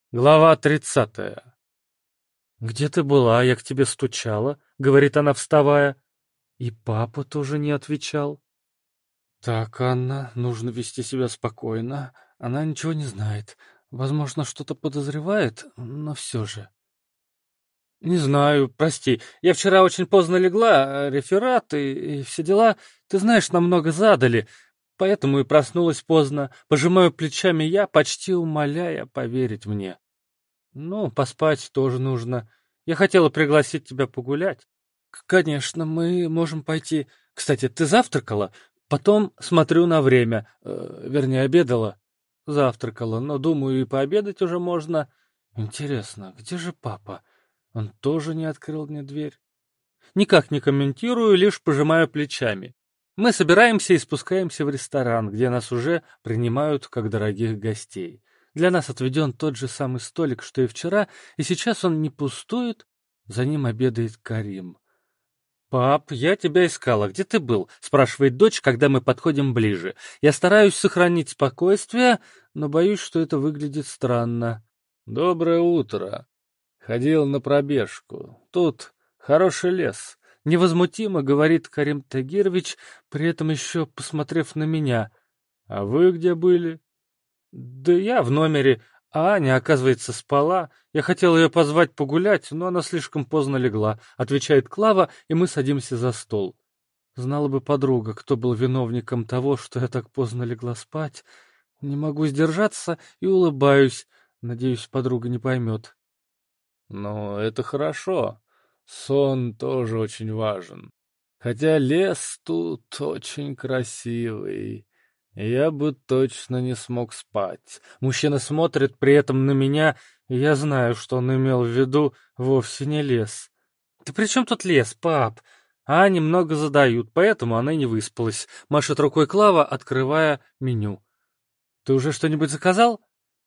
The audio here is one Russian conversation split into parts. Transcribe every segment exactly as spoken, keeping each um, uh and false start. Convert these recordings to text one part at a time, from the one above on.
Глава тридцатая. «Где ты была? Я к тебе стучала», — говорит она, вставая. И папа тоже не отвечал. «Так, Анна, нужно вести себя спокойно. Она ничего не знает. Возможно, что-то подозревает, но все же». «Не знаю, прости. Я вчера очень поздно легла, а реферат и, и все дела, ты знаешь, нам много задали, поэтому и проснулась поздно. Пожимаю плечами я, почти умоляя поверить мне. Ну, поспать тоже нужно. Я хотела пригласить тебя погулять». К- Конечно, мы можем пойти. Кстати, ты завтракала? Потом смотрю на время. Э, вернее, обедала. Завтракала, но, думаю, и пообедать уже можно. Интересно, где же папа? Он тоже не открыл мне дверь. Никак не комментирую, лишь пожимаю плечами. Мы собираемся и спускаемся в ресторан, где нас уже принимают как дорогих гостей. Для нас отведен тот же самый столик, что и вчера, и сейчас он не пустует, за ним обедает Карим. «Пап, я тебя искала. Где ты был?» — спрашивает дочь, когда мы подходим ближе. Я стараюсь сохранить спокойствие, но боюсь, что это выглядит странно. «Доброе утро. Ходил на пробежку. Тут хороший лес». Невозмутимо говорит Карим Тагирович, при этом еще посмотрев на меня. «А вы где были?» «Да я в номере, а Аня, оказывается, спала. Я хотел ее позвать погулять, но она слишком поздно легла», — отвечает Клава, и мы садимся за стол. Знала бы подруга, кто был виновником того, что я так поздно легла спать. Не могу сдержаться и улыбаюсь. Надеюсь, подруга не поймет. Ну, это хорошо. Сон тоже очень важен. Хотя лес тут очень красивый. Я бы точно не смог спать. Мужчина смотрит при этом на меня, и я знаю, что он имел в виду вовсе не лес. «Ты при чем тут лес, пап?» А немного задают, поэтому она не выспалась. Машет рукой Клава, открывая меню. «Ты уже что-нибудь заказал?»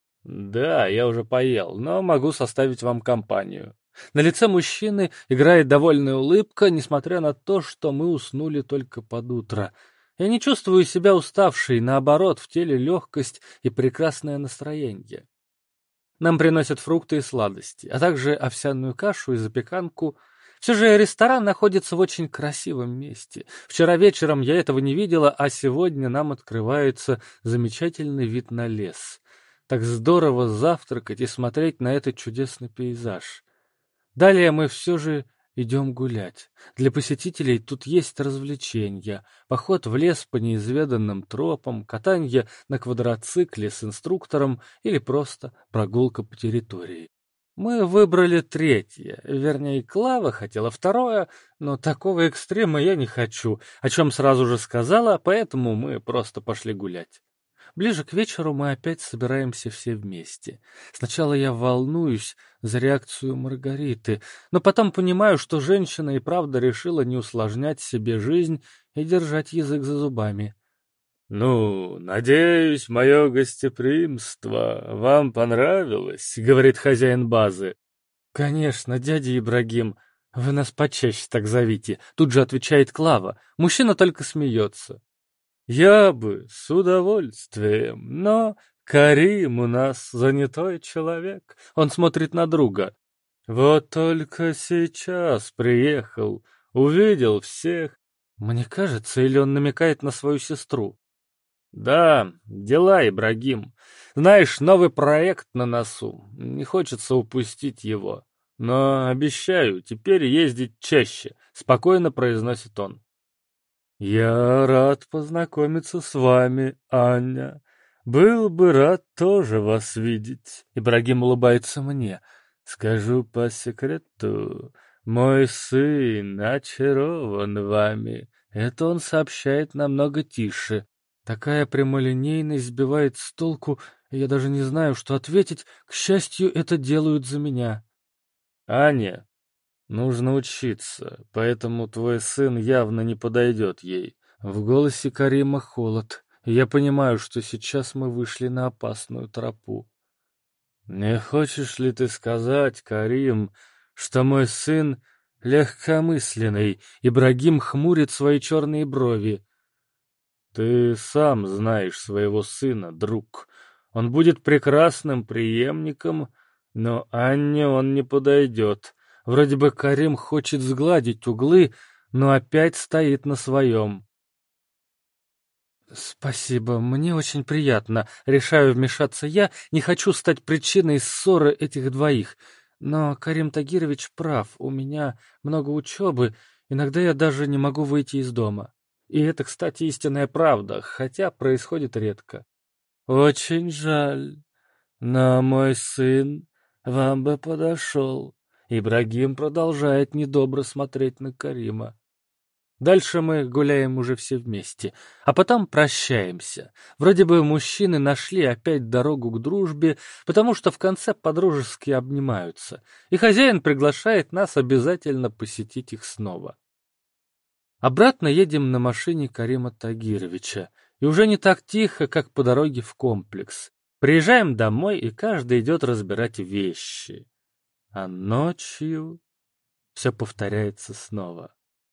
Да, я уже поел, но могу составить вам компанию. На лице мужчины играет довольная улыбка, несмотря на то, что мы уснули только под утро. Я не чувствую себя уставшей, наоборот, в теле легкость и прекрасное настроение. Нам приносят фрукты и сладости, а также овсяную кашу и запеканку. Все же ресторан находится в очень красивом месте. Вчера вечером я этого не видела, а сегодня нам открывается замечательный вид на лес. Так здорово завтракать и смотреть на этот чудесный пейзаж. Далее мы все же идем гулять. Для посетителей тут есть развлечения. Поход в лес по неизведанным тропам, катание на квадроцикле с инструктором или просто прогулка по территории. Мы выбрали третье, вернее, Клава хотела второе, но такого экстрема я не хочу, о чем сразу же сказала, поэтому мы просто пошли гулять. Ближе к вечеру мы опять собираемся все вместе. Сначала я волнуюсь за реакцию Маргариты, но потом понимаю, что женщина и правда решила не усложнять себе жизнь и держать язык за зубами. «Ну, надеюсь, мое гостеприимство вам понравилось», — говорит хозяин базы. «Конечно, дядя Ибрагим, вы нас почаще так зовите», — тут же отвечает Клава. Мужчина только смеется. «Я бы с удовольствием, но Карим у нас занятой человек». Он смотрит на друга. «Вот только сейчас приехал, увидел всех». Мне кажется, или он намекает на свою сестру. «Да, дела, Ибрагим. Знаешь, новый проект на носу. Не хочется упустить его. Но обещаю, теперь ездить чаще», — спокойно произносит он. «Я рад познакомиться с вами, Аня. Был бы рад тоже вас видеть». Ибрагим улыбается мне. «Скажу по секрету, мой сын очарован вами». Это он сообщает намного тише. Такая прямолинейность сбивает с толку, и я даже не знаю, что ответить. К счастью, это делают за меня. «Аня, нужно учиться, поэтому твой сын явно не подойдет ей». В голосе Карима холод. Я понимаю, что сейчас мы вышли на опасную тропу. «Не хочешь ли ты сказать, Карим, что мой сын легкомысленный?» Ибрагим хмурит свои черные брови. «Ты сам знаешь своего сына, друг. Он будет прекрасным преемником, Но Анне он не подойдет. Вроде бы Карим хочет сгладить углы, но опять стоит на своем. «Спасибо, мне очень приятно. Решаю вмешаться я, не хочу стать причиной ссоры этих двоих. Но Карим Тагирович прав, у меня много учебы, иногда я даже не могу выйти из дома. И это, кстати, истинная правда, хотя происходит редко. Очень жаль, но мой сын вам бы подошел». Ибрагим продолжает недобро смотреть на Карима. Дальше мы гуляем уже все вместе, а потом прощаемся. Вроде бы мужчины нашли опять дорогу к дружбе, потому что в конце подружески обнимаются, и хозяин приглашает нас обязательно посетить их снова. Обратно едем на машине Карима Тагировича, и уже не так тихо, как по дороге в комплекс. Приезжаем домой, и каждый идет разбирать вещи. А ночью все повторяется снова.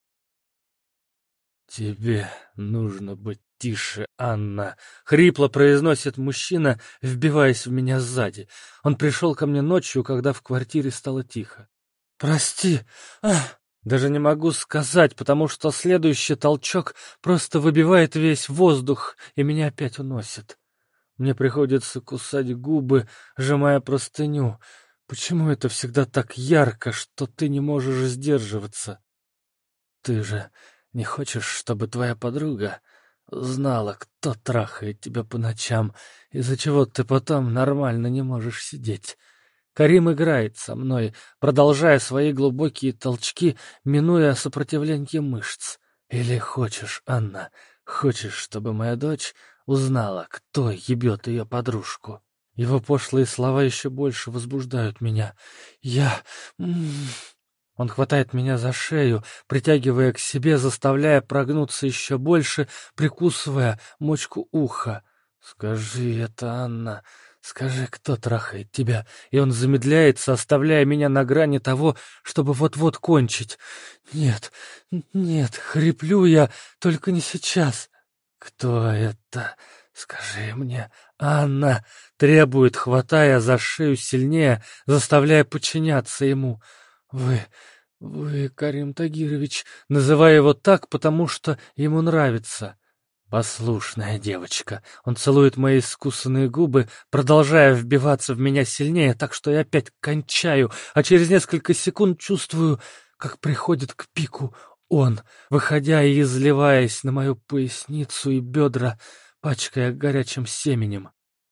«Тебе нужно быть тише, Анна», — хрипло произносит мужчина, вбиваясь в меня сзади. Он пришел ко мне ночью, когда в квартире стало тихо. «Прости, ах!» Даже не могу сказать, потому что следующий толчок просто выбивает весь воздух, и меня опять уносит. Мне приходится кусать губы, сжимая простыню. Почему это всегда так ярко, что ты не можешь сдерживаться? Ты же не хочешь, чтобы твоя подруга знала, кто трахает тебя по ночам, из-за чего ты потом нормально не можешь сидеть? Карим играет со мной, продолжая свои глубокие толчки, минуя сопротивление мышц. Или хочешь, Анна, хочешь, чтобы моя дочь узнала, кто ебет ее подружку? Его пошлые слова еще больше возбуждают меня. Я... Он хватает меня за шею, притягивая к себе, заставляя прогнуться еще больше, прикусывая мочку уха. «Скажи это, Анна, скажи, кто трахает тебя?» И он замедляется, оставляя меня на грани того, чтобы вот-вот кончить. «Нет, нет, хриплю я, только не сейчас». «Кто это? Скажи мне, Анна!» Требует, хватая за шею сильнее, заставляя подчиняться ему. «Вы... вы, Карим Тагирович», называя его так, потому что ему нравится. Послушная девочка. Он целует мои искусанные губы, продолжая вбиваться в меня сильнее, так что я опять кончаю, а через несколько секунд чувствую, как приходит к пику он, выходя и изливаясь на мою поясницу и бедра, пачкая горячим семенем.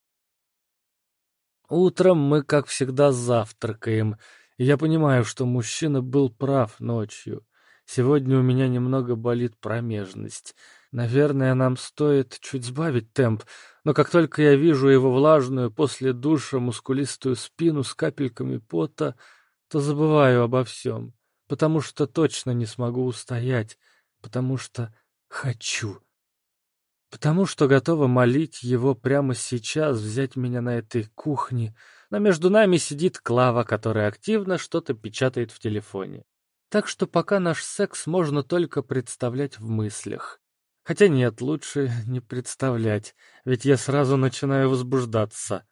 Утром мы, как всегда, завтракаем. И я понимаю, что мужчина был прав ночью. Сегодня у меня немного болит промежность. Наверное, нам стоит чуть сбавить темп, но как только я вижу его влажную после душа мускулистую спину с капельками пота, то забываю обо всем, потому что точно не смогу устоять, потому что хочу. Потому что готова молить его прямо сейчас взять меня на этой кухне, но между нами сидит Клава, которая активно что-то печатает в телефоне. Так что пока наш секс можно только представлять в мыслях. Хотя нет, лучше не представлять, ведь я сразу начинаю возбуждаться.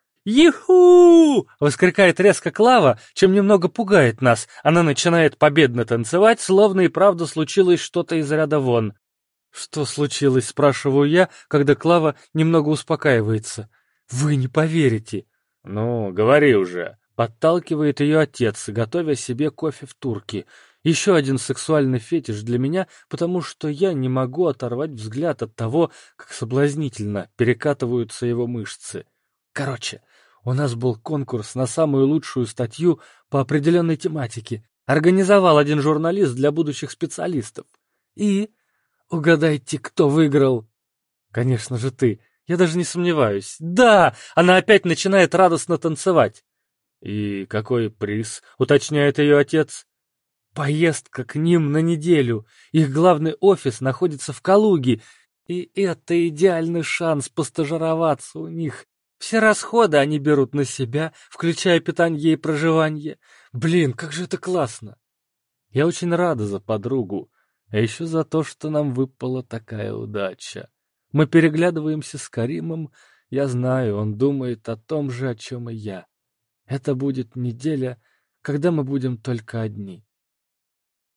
«Иху!» — воскликает резко Клава, чем немного пугает нас. Она начинает победно танцевать, словно и правда случилось что-то из ряда вон. «Что случилось?» — спрашиваю я, когда Клава немного успокаивается. «Вы не поверите». «Ну, говори уже». Подталкивает ее отец, готовя себе кофе в турке. Еще один сексуальный фетиш для меня, потому что я не могу оторвать взгляд от того, как соблазнительно перекатываются его мышцы. Короче, у нас был конкурс на самую лучшую статью по определенной тематике. Организовал один журналист для будущих специалистов. И... угадайте, кто выиграл? Конечно же ты. Я даже не сомневаюсь. Да, она опять начинает радостно танцевать. И какой приз, уточняет ее отец. Поездка к ним на неделю. Их главный офис находится в Калуге. И это идеальный шанс постажироваться у них. Все расходы они берут на себя, включая питание и проживание. Блин, как же это классно. Я очень рада за подругу. А еще за то, что нам выпала такая удача. Мы переглядываемся с Каримом. Я знаю, он думает о том же, о чем и я. Это будет неделя, когда мы будем только одни.